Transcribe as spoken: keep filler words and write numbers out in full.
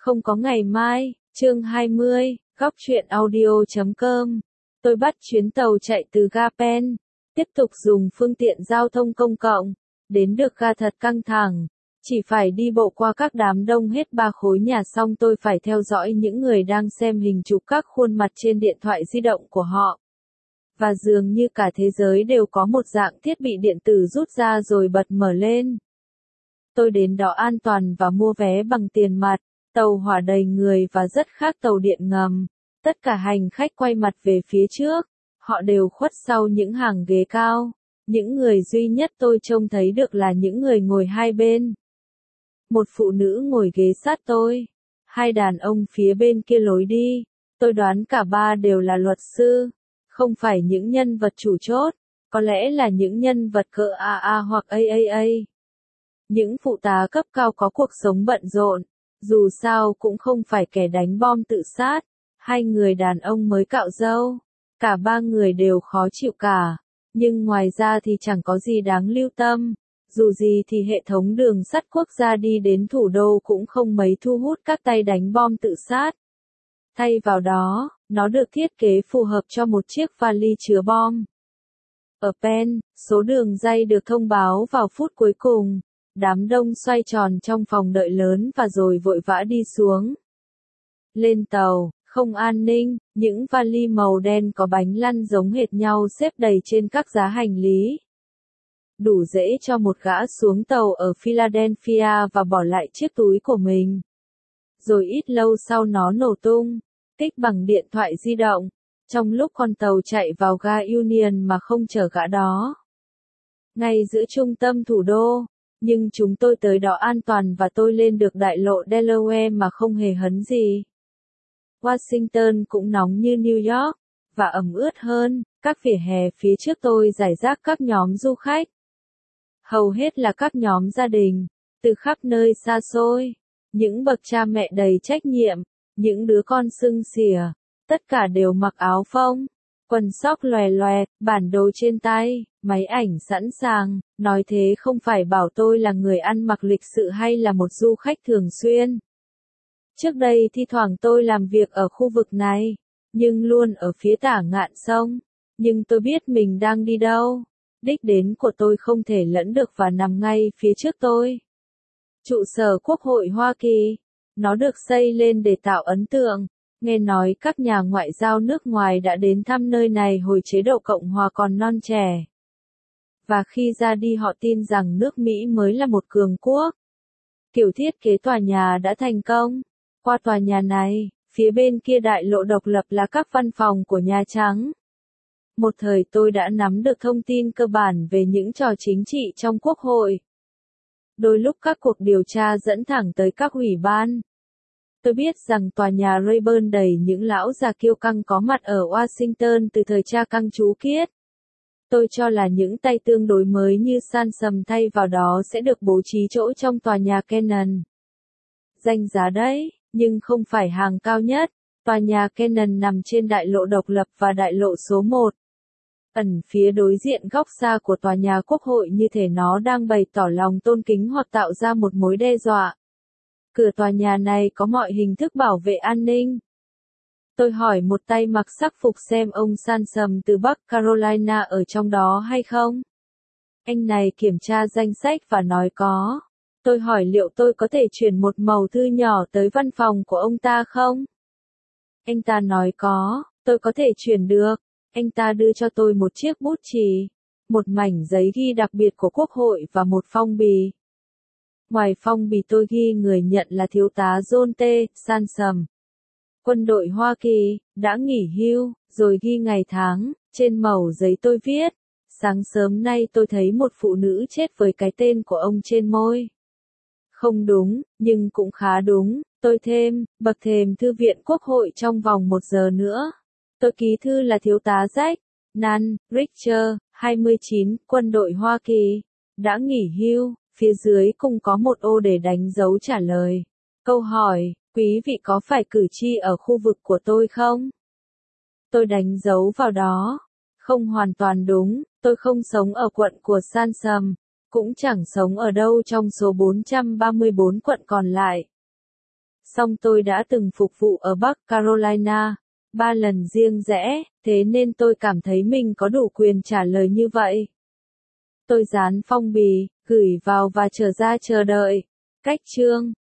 Không có ngày mai, chương hai mươi, góc truyện audio chấm com. Tôi bắt chuyến tàu chạy từ ga Penn, tiếp tục dùng phương tiện giao thông công cộng, đến được ga thật căng thẳng. Chỉ phải đi bộ qua các đám đông hết ba khối nhà xong tôi phải theo dõi những người đang xem hình chụp các khuôn mặt trên điện thoại di động của họ. Và dường như cả thế giới đều có một dạng thiết bị điện tử rút ra rồi bật mở lên. Tôi đến đó an toàn và mua vé bằng tiền mặt, tàu hỏa đầy người và rất khác tàu điện ngầm. Tất cả hành khách quay mặt về phía trước, họ đều khuất sau những hàng ghế cao. Những người duy nhất tôi trông thấy được là những người ngồi hai bên. Một phụ nữ ngồi ghế sát tôi, hai đàn ông phía bên kia lối đi. Tôi đoán cả ba đều là luật sư, không phải những nhân vật chủ chốt, có lẽ là những nhân vật cỡ a a hoặc a a a. Những phụ tá cấp cao có cuộc sống bận rộn, dù sao cũng không phải kẻ đánh bom tự sát. Hai người đàn ông mới cạo râu, cả ba người đều khó chịu cả, nhưng ngoài ra thì chẳng có gì đáng lưu tâm. Dù gì thì hệ thống đường sắt quốc gia đi đến thủ đô cũng không mấy thu hút các tay đánh bom tự sát. Thay vào đó, nó được thiết kế phù hợp cho một chiếc vali chứa bom. Ở Penn, số đường ray được thông báo vào phút cuối cùng. Đám đông xoay tròn trong phòng đợi lớn và rồi vội vã đi xuống. Lên tàu, không an ninh, những vali màu đen có bánh lăn giống hệt nhau xếp đầy trên các giá hành lý. Đủ dễ cho một gã xuống tàu ở Philadelphia và bỏ lại chiếc túi của mình. Rồi ít lâu sau nó nổ tung, kích bằng điện thoại di động, trong lúc con tàu chạy vào ga Union mà không chở gã đó. Ngay giữa trung tâm thủ đô, nhưng chúng tôi tới đó an toàn và tôi lên được đại lộ Delaware mà không hề hấn gì. Washington cũng nóng như New York, và ẩm ướt hơn, các vỉa hè phía trước tôi rải rác các nhóm du khách. Hầu hết là các nhóm gia đình, từ khắp nơi xa xôi, những bậc cha mẹ đầy trách nhiệm, những đứa con sưng xỉa, tất cả đều mặc áo phông, quần sóc lòe loẹt, bản đồ trên tay, máy ảnh sẵn sàng. Nói thế không phải bảo tôi là người ăn mặc lịch sự hay là một du khách thường xuyên. Trước đây thi thoảng tôi làm việc ở khu vực này, nhưng luôn ở phía tả ngạn sông. Nhưng tôi biết mình đang đi đâu. Đích đến của tôi không thể lẫn được và nằm ngay phía trước tôi. Trụ sở Quốc hội Hoa Kỳ. Nó được xây lên để tạo ấn tượng. Nghe nói các nhà ngoại giao nước ngoài đã đến thăm nơi này hồi chế độ Cộng hòa còn non trẻ. Và khi ra đi họ tin rằng nước Mỹ mới là một cường quốc. Kiểu thiết kế tòa nhà đã thành công. Qua tòa nhà này, phía bên kia đại lộ độc lập là các văn phòng của Nhà Trắng. Một thời tôi đã nắm được thông tin cơ bản về những trò chính trị trong Quốc hội. Đôi lúc các cuộc điều tra dẫn thẳng tới các ủy ban. Tôi biết rằng tòa nhà Rayburn đầy những lão già kiêu căng có mặt ở Washington từ thời cha căng chú Kiết. Tôi cho là những tay tương đối mới như Sansom thay vào đó sẽ được bố trí chỗ trong tòa nhà Cannon. Danh giá đấy, nhưng không phải hàng cao nhất. Tòa nhà Cannon nằm trên đại lộ độc lập và đại lộ số một. Ẩn phía đối diện góc xa của tòa nhà Quốc hội như thể nó đang bày tỏ lòng tôn kính hoặc tạo ra một mối đe dọa. Cửa tòa nhà này có mọi hình thức bảo vệ an ninh. Tôi hỏi một tay mặc sắc phục xem ông Sansom từ Bắc Carolina ở trong đó hay không. Anh này kiểm tra danh sách và nói có. Tôi hỏi liệu tôi có thể chuyển một mẩu thư nhỏ tới văn phòng của ông ta không? Anh ta nói có, tôi có thể chuyển được. Anh ta đưa cho tôi một chiếc bút chì, một mảnh giấy ghi đặc biệt của Quốc hội và một phong bì. Ngoài phong bì tôi ghi người nhận là thiếu tá John T. Sansom. Quân đội Hoa Kỳ, đã nghỉ hưu, rồi ghi ngày tháng. Trên mẩu giấy tôi viết, sáng sớm nay tôi thấy một phụ nữ chết với cái tên của ông trên môi. Không đúng, nhưng cũng khá đúng. Tôi thêm, bậc thềm thư viện Quốc hội trong vòng một giờ nữa. Tôi ký thư là thiếu tá Jack Nan Richter, hai mươi chín, quân đội Hoa Kỳ, đã nghỉ hưu. Phía dưới cùng có một ô để đánh dấu trả lời. Câu hỏi, quý vị có phải cử tri ở khu vực của tôi không? Tôi đánh dấu vào đó. Không hoàn toàn đúng, tôi không sống ở quận của Sansom, cũng chẳng sống ở đâu trong số bốn trăm ba mươi bốn quận còn lại. Song tôi đã từng phục vụ ở Bắc Carolina, ba lần riêng rẽ, thế nên tôi cảm thấy mình có đủ quyền trả lời như vậy. Tôi dán phong bì, gửi vào và trở ra chờ đợi. Cách chương